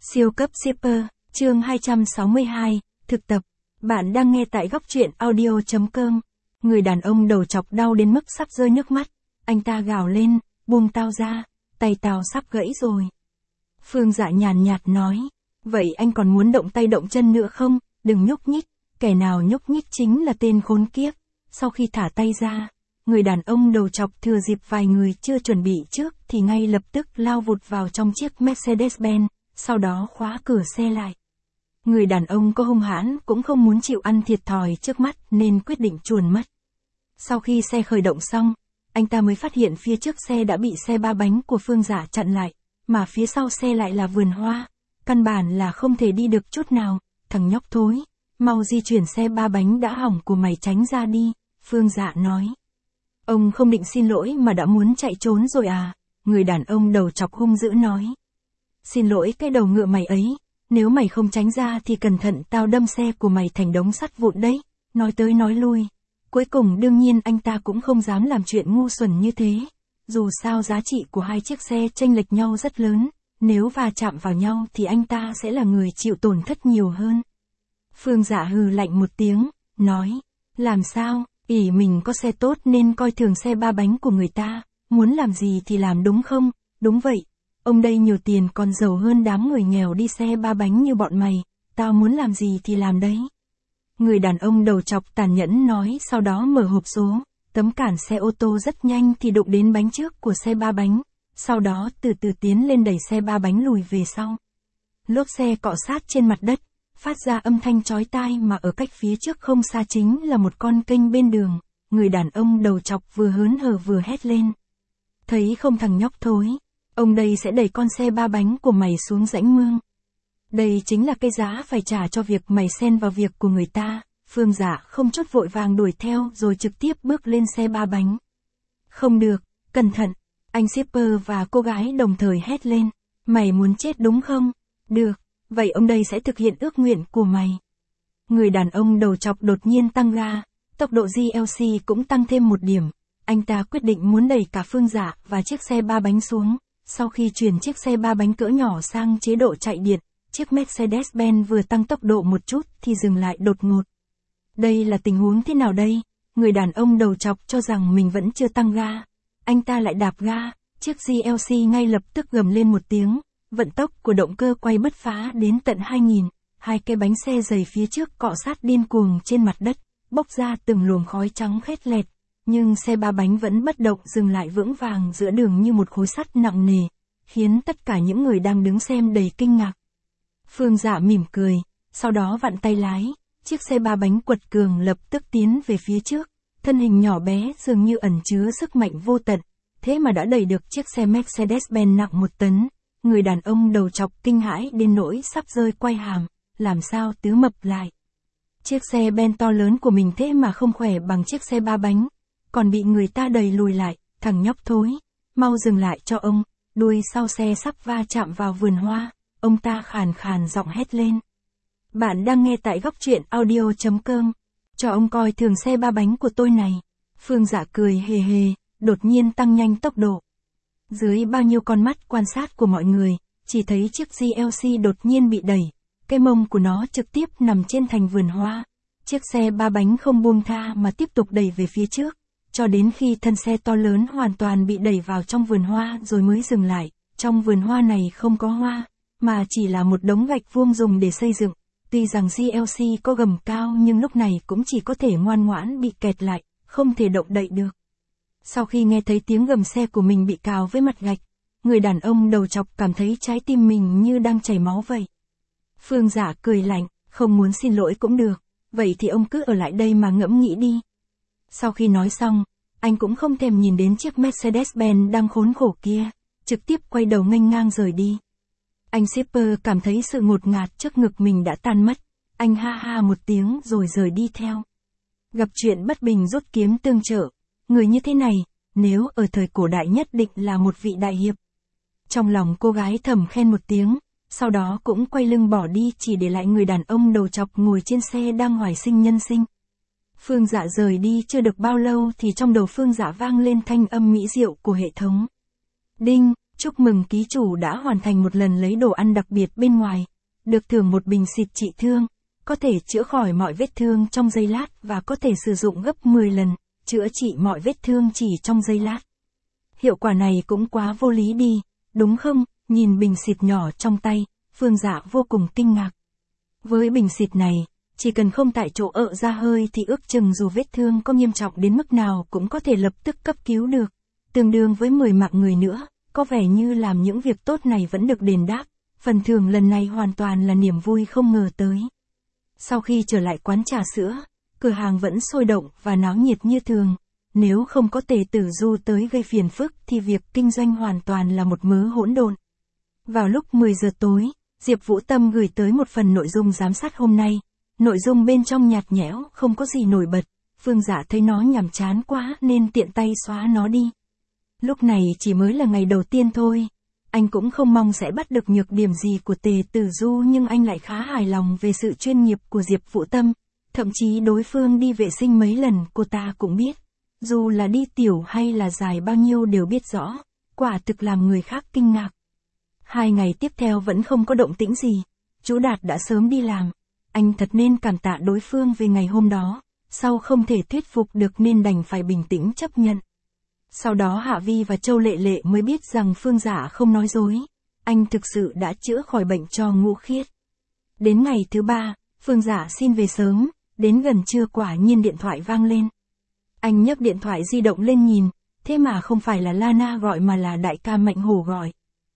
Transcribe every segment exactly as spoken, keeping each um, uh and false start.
Siêu cấp shipper, chương hai trăm sáu mươi hai, thực tập. Bạn đang nghe tại góc truyện audio chấm com. Người đàn ông đầu chọc đau đến mức sắp rơi nước mắt. Anh ta gào lên, buông tao ra, tay tao sắp gãy rồi. Phương Dạ nhàn nhạt nói, vậy anh còn muốn động tay động chân nữa không? Đừng nhúc nhích, kẻ nào nhúc nhích chính là tên khốn kiếp. Sau khi thả tay ra, người đàn ông đầu chọc thừa dịp vài người chưa chuẩn bị trước thì ngay lập tức lao vụt vào trong chiếc Mercedes-Benz, sau đó khóa cửa xe lại. Người đàn ông có hung hãn cũng không muốn chịu ăn thiệt thòi trước mắt nên quyết định chuồn mất. Sau khi xe khởi động xong, anh ta mới phát hiện phía trước xe đã bị xe ba bánh của Phương Dạ chặn lại, mà phía sau xe lại là vườn hoa, căn bản là không thể đi được chút nào. Thằng nhóc thối, mau di chuyển xe ba bánh đã hỏng của mày tránh ra đi, Phương Dạ nói. Ông không định xin lỗi mà đã muốn chạy trốn rồi à? Người đàn ông đầu chọc hung dữ nói. Xin lỗi cái đầu ngựa mày ấy, nếu mày không tránh ra thì cẩn thận tao đâm xe của mày thành đống sắt vụn đấy. Nói tới nói lui, cuối cùng đương nhiên anh ta cũng không dám làm chuyện ngu xuẩn như thế. Dù sao giá trị của hai chiếc xe chênh lệch nhau rất lớn, nếu va chạm vào nhau thì anh ta sẽ là người chịu tổn thất nhiều hơn. Phương Dạ hừ lạnh một tiếng, nói, làm sao, ỷ mình có xe tốt nên coi thường xe ba bánh của người ta, muốn làm gì thì làm đúng không? Đúng vậy, ông đây nhiều tiền còn giàu hơn đám người nghèo đi xe ba bánh như bọn mày, tao muốn làm gì thì làm đấy. Người đàn ông đầu chọc tàn nhẫn nói, sau đó mở hộp số, tấm cản xe ô tô rất nhanh thì đụng đến bánh trước của xe ba bánh, sau đó từ từ tiến lên đẩy xe ba bánh lùi về sau. Lốp xe cọ sát trên mặt đất, phát ra âm thanh chói tai, mà ở cách phía trước không xa chính là một con kênh bên đường. Người đàn ông đầu chọc vừa hớn hở vừa hét lên. Thấy không thằng nhóc thối, ông đây sẽ đẩy con xe ba bánh của mày xuống rãnh mương. Đây chính là cái giá phải trả cho việc mày xen vào việc của người ta. Phương Dạ không chút vội vàng đuổi theo rồi trực tiếp bước lên xe ba bánh. Không được, cẩn thận, anh shipper và cô gái đồng thời hét lên. Mày muốn chết đúng không? Được, vậy ông đây sẽ thực hiện ước nguyện của mày. Người đàn ông đầu chọc đột nhiên tăng ga, tốc độ giê lờ xê cũng tăng thêm một điểm. Anh ta quyết định muốn đẩy cả Phương Dạ và chiếc xe ba bánh xuống. Sau khi chuyển chiếc xe ba bánh cỡ nhỏ sang chế độ chạy điện, chiếc Mercedes-Benz vừa tăng tốc độ một chút thì dừng lại đột ngột. Đây là tình huống thế nào đây? Người đàn ông đầu chọc cho rằng mình vẫn chưa tăng ga. Anh ta lại đạp ga, chiếc giê lờ xê ngay lập tức gầm lên một tiếng. Vận tốc của động cơ quay bứt phá đến tận hai nghìn, hai cái bánh xe giày phía trước cọ sát điên cuồng trên mặt đất, bốc ra từng luồng khói trắng khét lẹt. Nhưng xe ba bánh vẫn bất động dừng lại vững vàng giữa đường như một khối sắt nặng nề, khiến tất cả những người đang đứng xem đầy kinh ngạc. Phương Dạ mỉm cười, sau đó vặn tay lái, chiếc xe ba bánh quật cường lập tức tiến về phía trước, thân hình nhỏ bé dường như ẩn chứa sức mạnh vô tận, thế mà đã đẩy được chiếc xe Mercedes-Benz nặng một tấn. Người đàn ông đầu chọc kinh hãi đến nỗi sắp rơi quay hàm, làm sao tứ mập lại. Chiếc xe Ben to lớn của mình thế mà không khỏe bằng chiếc xe ba bánh, còn bị người ta đẩy lùi lại. Thằng nhóc thối, mau dừng lại cho ông, đuôi sau xe sắp va chạm vào vườn hoa, ông ta khàn khàn giọng hét lên. Bạn đang nghe tại góc truyện audio chấm com, cho ông coi thường xe ba bánh của tôi này. Phương Dạ cười hề hề, đột nhiên tăng nhanh tốc độ. Dưới bao nhiêu con mắt quan sát của mọi người, chỉ thấy chiếc giê lờ xê đột nhiên bị đẩy, cái mông của nó trực tiếp nằm trên thành vườn hoa. Chiếc xe ba bánh không buông tha mà tiếp tục đẩy về phía trước, cho đến khi thân xe to lớn hoàn toàn bị đẩy vào trong vườn hoa rồi mới dừng lại. Trong vườn hoa này không có hoa, mà chỉ là một đống gạch vuông dùng để xây dựng. Tuy rằng giê lờ xê có gầm cao nhưng lúc này cũng chỉ có thể ngoan ngoãn bị kẹt lại, không thể động đậy được. Sau khi nghe thấy tiếng gầm xe của mình bị cào với mặt gạch, người đàn ông đầu chọc cảm thấy trái tim mình như đang chảy máu vậy. Phương Dạ cười lạnh, không muốn xin lỗi cũng được, vậy thì ông cứ ở lại đây mà ngẫm nghĩ đi. Sau khi nói xong, anh cũng không thèm nhìn đến chiếc Mercedes-Benz đang khốn khổ kia, trực tiếp quay đầu nghênh ngang rời đi. Anh shipper cảm thấy sự ngột ngạt trước ngực mình đã tan mất, anh ha ha một tiếng rồi rời đi theo. Gặp chuyện bất bình rút kiếm tương trợ, người như thế này, nếu ở thời cổ đại nhất định là một vị đại hiệp. Trong lòng cô gái thầm khen một tiếng, sau đó cũng quay lưng bỏ đi, chỉ để lại người đàn ông đầu chọc ngồi trên xe đang hoài sinh nhân sinh. Phương Dạ rời đi chưa được bao lâu thì trong đầu Phương Dạ vang lên thanh âm mỹ diệu của hệ thống. Đinh, Chúc mừng ký chủ đã hoàn thành một lần lấy đồ ăn đặc biệt bên ngoài. Được thưởng một bình xịt trị thương. Có thể chữa khỏi mọi vết thương trong giây lát và có thể sử dụng gấp mười lần, chữa trị mọi vết thương chỉ trong giây lát. Hiệu quả này cũng quá vô lý đi, đúng không? Nhìn bình xịt nhỏ trong tay, Phương Dạ vô cùng kinh ngạc. Với bình xịt này, chỉ cần không tại chỗ ợ ra hơi thì ước chừng dù vết thương có nghiêm trọng đến mức nào cũng có thể lập tức cấp cứu được. Tương đương với mười mạng người nữa, có vẻ như làm những việc tốt này vẫn được đền đáp. Phần thưởng lần này hoàn toàn là niềm vui không ngờ tới. Sau khi trở lại quán trà sữa, cửa hàng vẫn sôi động và náo nhiệt như thường. Nếu không có Tề Tử Du tới gây phiền phức thì việc kinh doanh hoàn toàn là một mớ hỗn độn. Vào lúc mười giờ tối, Diệp Vũ Tâm gửi tới một phần nội dung giám sát hôm nay. Nội dung bên trong nhạt nhẽo, không có gì nổi bật. Phương Dạ thấy nó nhàm chán quá nên tiện tay xóa nó đi. Lúc này chỉ mới là ngày đầu tiên thôi. Anh cũng không mong sẽ bắt được nhược điểm gì của Tề Tử Du nhưng anh lại khá hài lòng về sự chuyên nghiệp của Diệp Vũ Tâm. Thậm chí đối phương đi vệ sinh mấy lần cô ta cũng biết. Dù là đi tiểu hay là dài bao nhiêu đều biết rõ. Quả thực làm người khác kinh ngạc. Hai ngày tiếp theo vẫn không có động tĩnh gì. Chú Đạt đã sớm đi làm. Anh thật nên cảm tạ đối phương về ngày hôm đó. Sau không thể thuyết phục được nên đành phải bình tĩnh chấp nhận. Sau đó Hạ Vi và Châu Lệ Lệ mới biết rằng Phương Dạ không nói dối. Anh thực sự đã chữa khỏi bệnh cho Ngũ Khiết. Đến ngày thứ ba, Phương Dạ xin về sớm, đến gần trưa quả nhiên điện thoại vang lên. Anh nhấc điện thoại di động lên nhìn, thế mà không phải là Lana gọi mà là đại ca Mạnh Hổ gọi.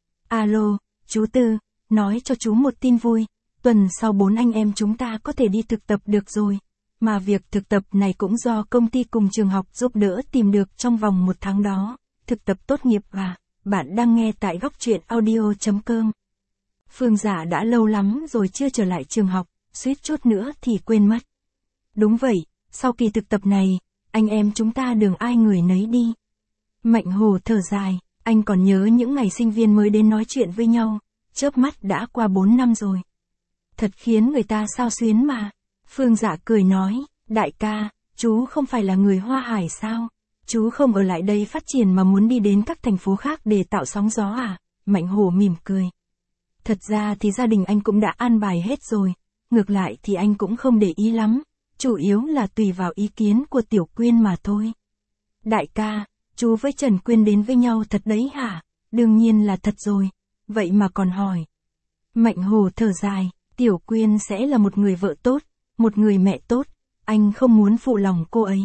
Alo, chú Tư, nói cho chú một tin vui, tuần sau bốn anh em chúng ta có thể đi thực tập được rồi. Mà việc thực tập này cũng do công ty cùng trường học giúp đỡ tìm được trong vòng một tháng đó. Thực tập tốt nghiệp và bạn đang nghe tại góc truyện audio chấm com. Phương Dạ đã lâu lắm rồi chưa trở lại trường học, suýt chút nữa thì quên mất. Đúng vậy, sau kỳ thực tập này, anh em chúng ta đường ai người nấy đi. Mạnh Hồ thở dài, anh còn nhớ những ngày sinh viên mới đến nói chuyện với nhau, chớp mắt đã qua bốn năm rồi. Thật khiến người ta xao xuyến mà. Phương Dạ cười nói, đại ca, chú không phải là người Hoa Hải sao? Chú không ở lại đây phát triển mà muốn đi đến các thành phố khác để tạo sóng gió à? Mạnh Hổ mỉm cười. Thật ra thì gia đình anh cũng đã an bài hết rồi. Ngược lại thì anh cũng không để ý lắm. Chủ yếu là tùy vào ý kiến của Tiểu Quyên mà thôi. Đại ca, chú với Trần Quyên đến với nhau thật đấy hả? Đương nhiên là thật rồi. Vậy mà còn hỏi. Mạnh Hổ thở dài, Tiểu Quyên sẽ là một người vợ tốt. Một người mẹ tốt, anh không muốn phụ lòng cô ấy.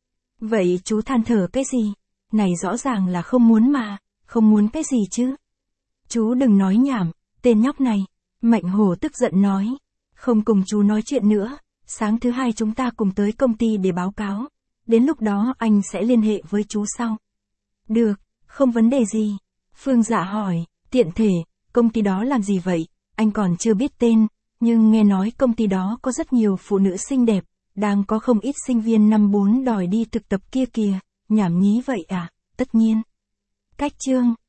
Vậy chú than thở cái gì? Này rõ ràng là không muốn mà, không muốn cái gì chứ? Chú đừng nói nhảm, tên nhóc này. Mạnh Hổ tức giận nói. Không cùng chú nói chuyện nữa, sáng thứ hai chúng ta cùng tới công ty để báo cáo. Đến lúc đó anh sẽ liên hệ với chú sau. Được, không vấn đề gì. Phương Dạ hỏi, tiện thể, công ty đó làm gì vậy? Anh còn chưa biết tên. Nhưng nghe nói công ty đó có rất nhiều phụ nữ xinh đẹp, đang có không ít sinh viên năm bốn đòi đi thực tập kia kìa, nhảm nhí vậy à, tất nhiên. Cách chương